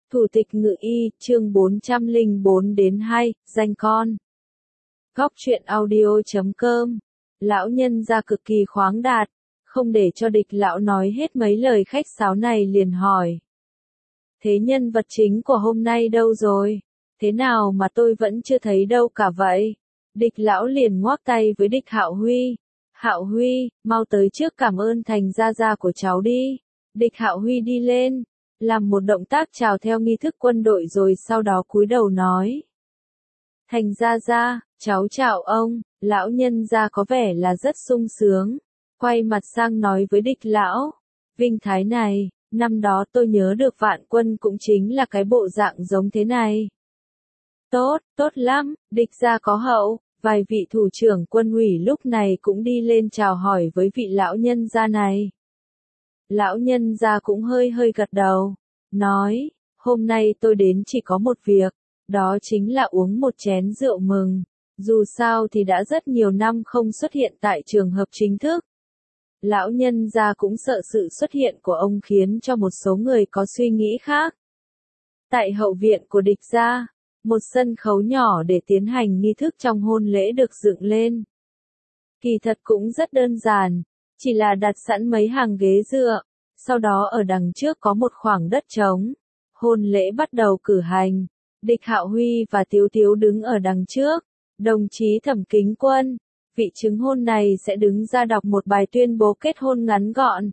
Thủ tịch Ngự Y, chương 404-2, danh con. Góc truyện audio.com. Lão nhân gia cực kỳ khoáng đạt, không để cho địch lão nói hết mấy lời khách sáo này liền hỏi. Thế nhân vật chính của hôm nay đâu rồi? Thế nào mà tôi vẫn chưa thấy đâu cả vậy? Địch lão liền ngoắc tay với địch Hạo Huy. Hạo Huy, mau tới trước cảm ơn Thành gia gia của cháu đi. Địch Hạo Huy đi lên, làm một động tác chào theo nghi thức quân đội rồi sau đó cúi đầu nói. Thành gia gia, cháu chào ông. Lão nhân gia có vẻ là rất sung sướng. Quay mặt sang nói với địch lão. Vinh thái này, năm đó tôi nhớ được Vạn Quân cũng chính là cái bộ dạng giống thế này. Tốt, tốt lắm, địch gia có hậu. Vài vị thủ trưởng quân ủy lúc này cũng đi lên chào hỏi với vị lão nhân gia này. Lão nhân gia cũng hơi gật đầu, nói, hôm nay tôi đến chỉ có một việc, đó chính là uống một chén rượu mừng, dù sao thì đã rất nhiều năm không xuất hiện tại trường hợp chính thức. Lão nhân gia cũng sợ sự xuất hiện của ông khiến cho một số người có suy nghĩ khác. Tại hậu viện của địch gia, một sân khấu nhỏ để tiến hành nghi thức trong hôn lễ được dựng lên. Kỳ thật cũng rất đơn giản, chỉ là đặt sẵn mấy hàng ghế dựa, sau đó ở đằng trước có một khoảng đất trống. Hôn lễ bắt đầu cử hành, địch Hạo Huy và Tiếu Tiếu đứng ở đằng trước, đồng chí Thẩm Kính Quân, vị chứng hôn này sẽ đứng ra đọc một bài tuyên bố kết hôn ngắn gọn.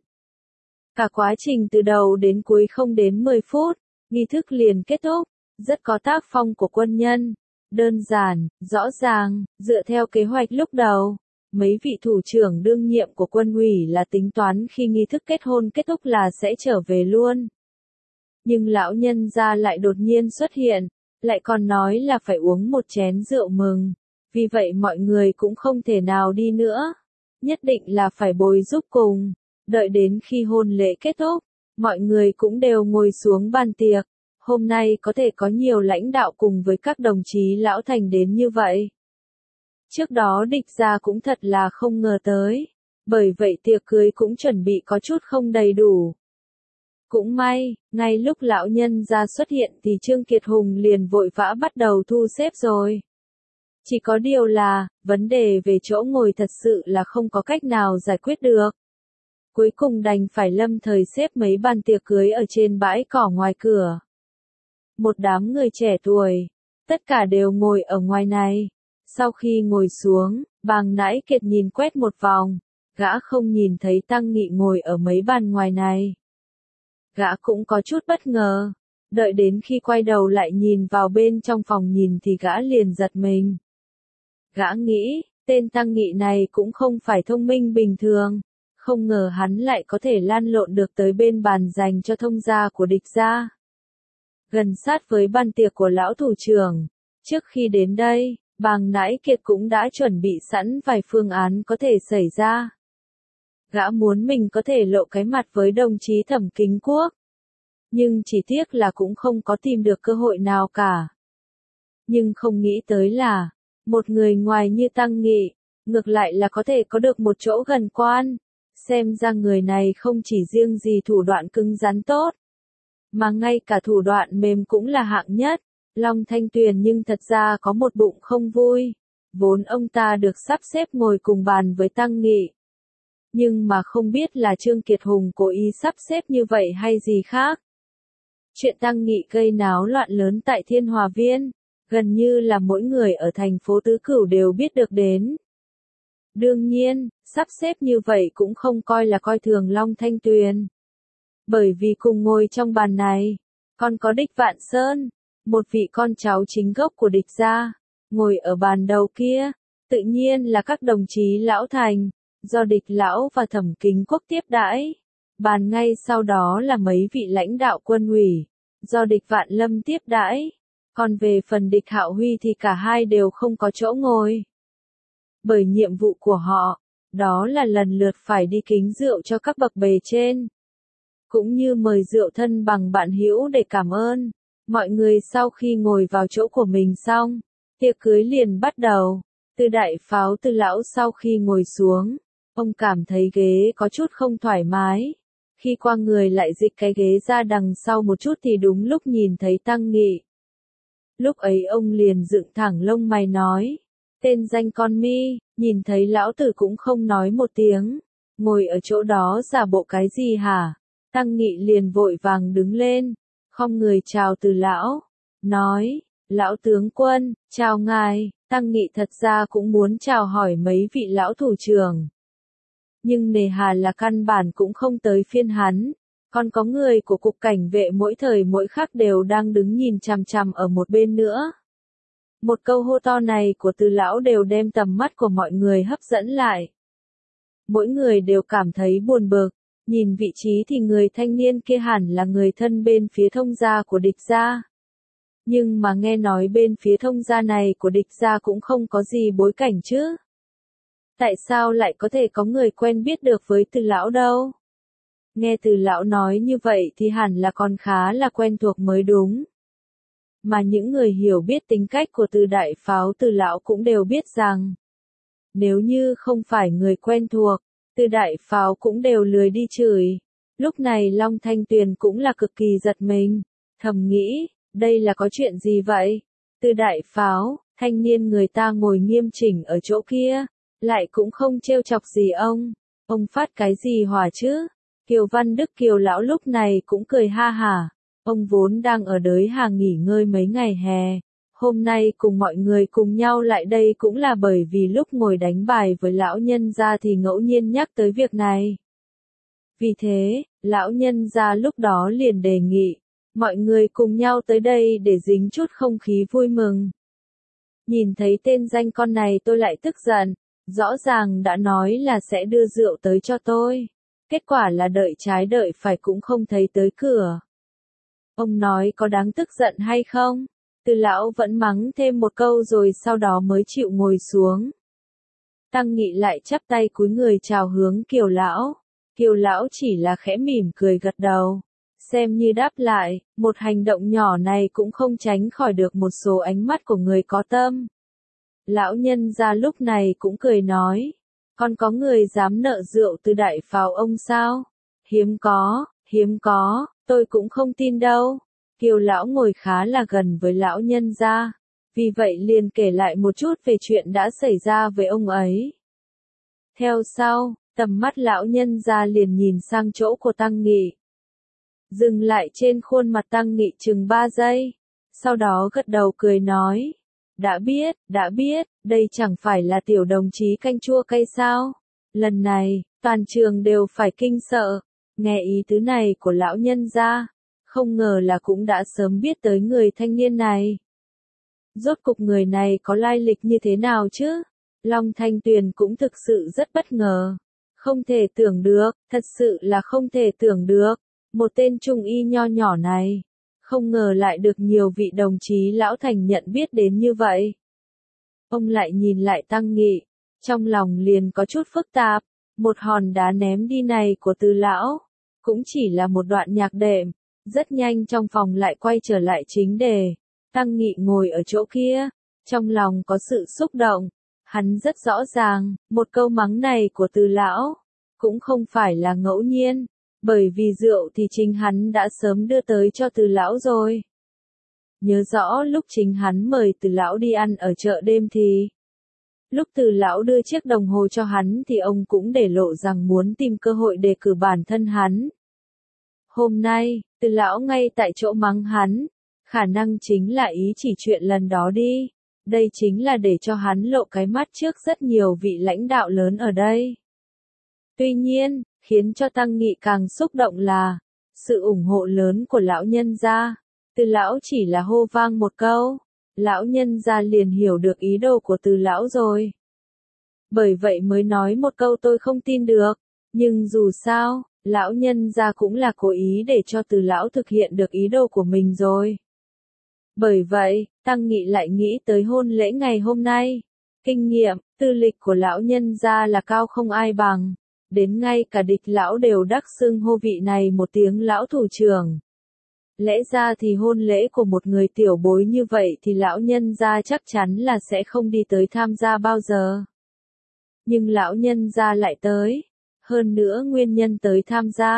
Cả quá trình từ đầu đến cuối không đến 10 phút, nghi thức liền kết thúc. Rất có tác phong của quân nhân, đơn giản, rõ ràng, dựa theo kế hoạch lúc đầu. Mấy vị thủ trưởng đương nhiệm của quân ủy là tính toán khi nghi thức kết hôn kết thúc là sẽ trở về luôn. Nhưng lão nhân gia lại đột nhiên xuất hiện, lại còn nói là phải uống một chén rượu mừng. Vì vậy mọi người cũng không thể nào đi nữa. Nhất định là phải bồi giúp cùng. Đợi đến khi hôn lễ kết thúc, mọi người cũng đều ngồi xuống bàn tiệc. Hôm nay có thể có nhiều lãnh đạo cùng với các đồng chí lão thành đến như vậy. Trước đó địch gia cũng thật là không ngờ tới. Bởi vậy tiệc cưới cũng chuẩn bị có chút không đầy đủ. Cũng may, ngay lúc lão nhân gia xuất hiện thì Trương Kiệt Hùng liền vội vã bắt đầu thu xếp rồi. Chỉ có điều là, vấn đề về chỗ ngồi thật sự là không có cách nào giải quyết được. Cuối cùng đành phải lâm thời xếp mấy bàn tiệc cưới ở trên bãi cỏ ngoài cửa. Một đám người trẻ tuổi, tất cả đều ngồi ở ngoài này. Sau khi ngồi xuống, Bàng Nãi Kiệt nhìn quét một vòng, gã không nhìn thấy Tăng Nghị ngồi ở mấy bàn ngoài này. Gã cũng có chút bất ngờ, đợi đến khi quay đầu lại nhìn vào bên trong phòng nhìn thì gã liền giật mình. Gã nghĩ, tên Tăng Nghị này cũng không phải thông minh bình thường, không ngờ hắn lại có thể lan lộn được tới bên bàn dành cho thông gia của địch gia. Gần sát với bàn tiệc của lão thủ trưởng, trước khi đến đây, Bàng Nãi Kiệt cũng đã chuẩn bị sẵn vài phương án có thể xảy ra. Gã muốn mình có thể lộ cái mặt với đồng chí Thẩm Kính Quốc. Nhưng chỉ tiếc là cũng không có tìm được cơ hội nào cả. Nhưng không nghĩ tới là, một người ngoài như Tăng Nghị, ngược lại là có thể có được một chỗ gần quan. Xem ra người này không chỉ riêng gì thủ đoạn cứng rắn tốt, mà ngay cả thủ đoạn mềm cũng là hạng nhất. Long Thanh Tuyền nhưng thật ra có một bụng không vui. Vốn ông ta được sắp xếp ngồi cùng bàn với Tăng Nghị. Nhưng mà không biết là Trương Kiệt Hùng cố ý sắp xếp như vậy hay gì khác. Chuyện Tăng Nghị gây náo loạn lớn tại Thiên Hòa Viên, gần như là mỗi người ở thành phố Tứ Cửu đều biết được đến. Đương nhiên, sắp xếp như vậy cũng không coi là coi thường Long Thanh Tuyền. Bởi vì cùng ngồi trong bàn này, còn có địch Vạn Sơn, một vị con cháu chính gốc của địch gia, ngồi ở bàn đầu kia, tự nhiên là các đồng chí lão thành, do địch lão và Thẩm Kính Quốc tiếp đãi. Bàn ngay sau đó là mấy vị lãnh đạo quân ủy, do địch Vạn Lâm tiếp đãi. Còn về phần địch Hạo Huy thì cả hai đều không có chỗ ngồi. Bởi nhiệm vụ của họ, đó là lần lượt phải đi kính rượu cho các bậc bề trên. Cũng như mời rượu thân bằng bạn hữu để cảm ơn. Mọi người sau khi ngồi vào chỗ của mình xong, tiệc cưới liền bắt đầu. Từ đại pháo Từ lão sau khi ngồi xuống, ông cảm thấy ghế có chút không thoải mái. Khi qua người lại dịch cái ghế ra đằng sau một chút thì đúng lúc nhìn thấy Tăng Nghị. Lúc ấy ông liền dựng thẳng lông mày nói, tên danh con mi, nhìn thấy lão tử cũng không nói một tiếng, ngồi ở chỗ đó giả bộ cái gì hả? Tăng Nghị liền vội vàng đứng lên, khom người chào Từ lão, nói, lão tướng quân, chào ngài. Tăng Nghị thật ra cũng muốn chào hỏi mấy vị lão thủ trưởng. Nhưng nề hà là căn bản cũng không tới phiên hắn, còn có người của cục cảnh vệ mỗi thời mỗi khắc đều đang đứng nhìn chằm chằm ở một bên nữa. Một câu hô to này của Từ lão đều đem tầm mắt của mọi người hấp dẫn lại. Mỗi người đều cảm thấy buồn bực, nhìn vị trí thì người thanh niên kia hẳn là người thân bên phía thông gia của địch gia. Nhưng mà nghe nói bên phía thông gia này của địch gia cũng không có gì bối cảnh chứ. Tại sao lại có thể có người quen biết được với Từ lão đâu? Nghe Từ lão nói như vậy thì hẳn là còn khá là quen thuộc mới đúng. Mà những người hiểu biết tính cách của Từ đại pháo Từ lão cũng đều biết rằng, nếu như không phải người quen thuộc, Từ đại pháo cũng đều lười đi chửi. Lúc này Long Thanh Tuyền cũng là cực kỳ giật mình, thầm nghĩ, đây là có chuyện gì vậy? Từ đại pháo, thanh niên người ta ngồi nghiêm chỉnh ở chỗ kia, lại cũng không trêu chọc gì ông phát cái gì hỏa chứ? Kiều Văn Đức Kiều lão lúc này cũng cười ha hả, ông vốn đang ở đới Hà nghỉ ngơi mấy ngày hè, hôm nay cùng mọi người cùng nhau lại đây cũng là bởi vì lúc ngồi đánh bài với lão nhân gia thì ngẫu nhiên nhắc tới việc này. Vì thế, lão nhân gia lúc đó liền đề nghị, mọi người cùng nhau tới đây để dính chút không khí vui mừng. Nhìn thấy tên danh con này tôi lại tức giận, rõ ràng đã nói là sẽ đưa rượu tới cho tôi. Kết quả là đợi trái đợi phải cũng không thấy tới cửa. Ông nói có đáng tức giận hay không? Từ lão vẫn mắng thêm một câu rồi sau đó mới chịu ngồi xuống. Tăng Nghị lại chắp tay cúi người chào hướng Kiều lão. Kiều lão chỉ là khẽ mỉm cười gật đầu. Xem như đáp lại, một hành động nhỏ này cũng không tránh khỏi được một số ánh mắt của người có tâm. Lão nhân gia lúc này cũng cười nói, còn có người dám nợ rượu Từ đại pháo ông sao? Hiếm có, tôi cũng không tin đâu. Kiều lão ngồi khá là gần với lão nhân gia, vì vậy liền kể lại một chút về chuyện đã xảy ra với ông ấy. Theo sau, tầm mắt lão nhân gia liền nhìn sang chỗ của Tăng Nghị. Dừng lại trên khuôn mặt Tăng Nghị chừng 3 giây, sau đó gật đầu cười nói, đã biết, đây chẳng phải là tiểu đồng chí canh chua cay sao? Lần này, toàn trường đều phải kinh sợ, nghe ý tứ này của lão nhân gia, không ngờ là cũng đã sớm biết tới người thanh niên này. Rốt cục người này có lai lịch như thế nào chứ? Long Thanh Tuyền cũng thực sự rất bất ngờ. Không thể tưởng được, thật sự là không thể tưởng được. Một tên trung y nho nhỏ này, không ngờ lại được nhiều vị đồng chí lão thành nhận biết đến như vậy. Ông lại nhìn lại Tăng Nghị, trong lòng liền có chút phức tạp, một hòn đá ném đi này của Từ lão, cũng chỉ là một đoạn nhạc đệm, rất nhanh trong phòng lại quay trở lại chính đề. Tăng Nghị ngồi ở chỗ kia, trong lòng có sự xúc động, hắn rất rõ ràng, một câu mắng này của Từ lão, cũng không phải là ngẫu nhiên. Bởi vì rượu thì chính hắn đã sớm đưa tới cho Từ lão rồi. Nhớ rõ lúc chính hắn mời Từ lão đi ăn ở chợ đêm thì, lúc Từ lão đưa chiếc đồng hồ cho hắn thì ông cũng để lộ rằng muốn tìm cơ hội đề cử bản thân hắn. Hôm nay, Từ lão ngay tại chỗ mắng hắn, khả năng chính là ý chỉ chuyện lần đó đi. Đây chính là để cho hắn lộ cái mắt trước rất nhiều vị lãnh đạo lớn ở đây. Tuy nhiên, khiến cho Tăng Nghị càng xúc động là sự ủng hộ lớn của lão nhân gia. Từ lão chỉ là hô vang một câu, lão nhân gia liền hiểu được ý đồ của Từ lão rồi. Bởi vậy mới nói một câu tôi không tin được, nhưng dù sao, lão nhân gia cũng là cố ý để cho Từ lão thực hiện được ý đồ của mình rồi. Bởi vậy, Tăng Nghị lại nghĩ tới hôn lễ ngày hôm nay. Kinh nghiệm, tư lịch của lão nhân gia là cao không ai bằng. Đến ngay cả địch lão đều đắc xưng hô vị này một tiếng lão thủ trưởng. Lẽ ra thì hôn lễ của một người tiểu bối như vậy thì lão nhân gia chắc chắn là sẽ không đi tới tham gia bao giờ. Nhưng lão nhân gia lại tới. Hơn nữa nguyên nhân tới tham gia,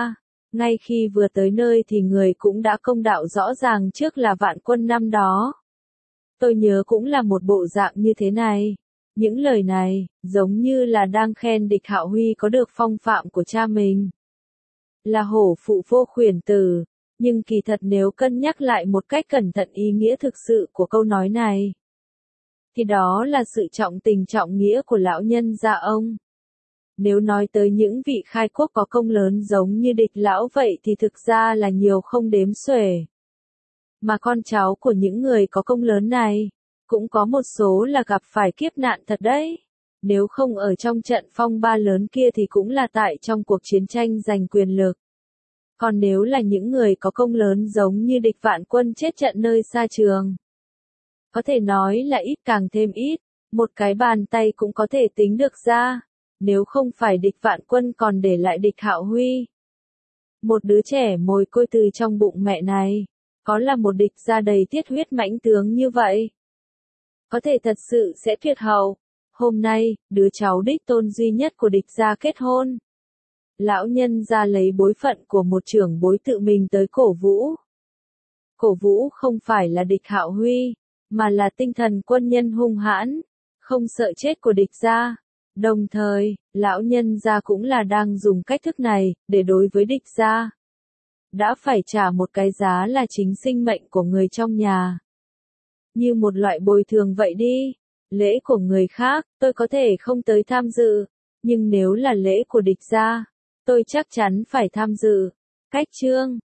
Ngay khi vừa tới nơi thì người cũng đã công đạo rõ ràng trước là Vạn Quân năm đó. Tôi nhớ cũng là một bộ dạng như thế này. Những lời này, giống như là đang khen địch Hạo Huy có được phong phạm của cha mình. Là hổ phụ vô khuyển tử. Nhưng kỳ thật nếu cân nhắc lại một cách cẩn thận ý nghĩa thực sự của câu nói này, thì đó là sự trọng tình trọng nghĩa của lão nhân gia ông. Nếu nói tới những vị khai quốc có công lớn giống như địch lão vậy thì thực ra là nhiều không đếm xuể. Mà con cháu của những người có công lớn này, cũng có một số là gặp phải kiếp nạn thật đấy. Nếu không ở trong trận phong ba lớn kia thì cũng là tại trong cuộc chiến tranh giành quyền lực. Còn nếu là những người có công lớn giống như địch Vạn Quân chết trận nơi xa trường, có thể nói là ít càng thêm ít, một cái bàn tay cũng có thể tính được ra, nếu không phải địch Vạn Quân còn để lại địch Hạo Huy. Một đứa trẻ mồ côi từ trong bụng mẹ này, có là một địch gia đầy tiết huyết mãnh tướng như vậy, có thể thật sự sẽ tuyệt hậu. Hôm nay, đứa cháu đích tôn duy nhất của địch gia kết hôn. Lão nhân gia lấy bối phận của một trưởng bối tự mình tới cổ vũ. Cổ vũ không phải là địch Hạo Huy, mà là tinh thần quân nhân hung hãn, không sợ chết của địch gia. Đồng thời, lão nhân gia cũng là đang dùng cách thức này, để đối với địch gia. Đã phải trả một cái giá là chính sinh mệnh của người trong nhà. Như một loại bồi thường vậy đi. Lễ của người khác, tôi có thể không tới tham dự, nhưng nếu là lễ của địch gia, tôi chắc chắn phải tham dự. Cách chương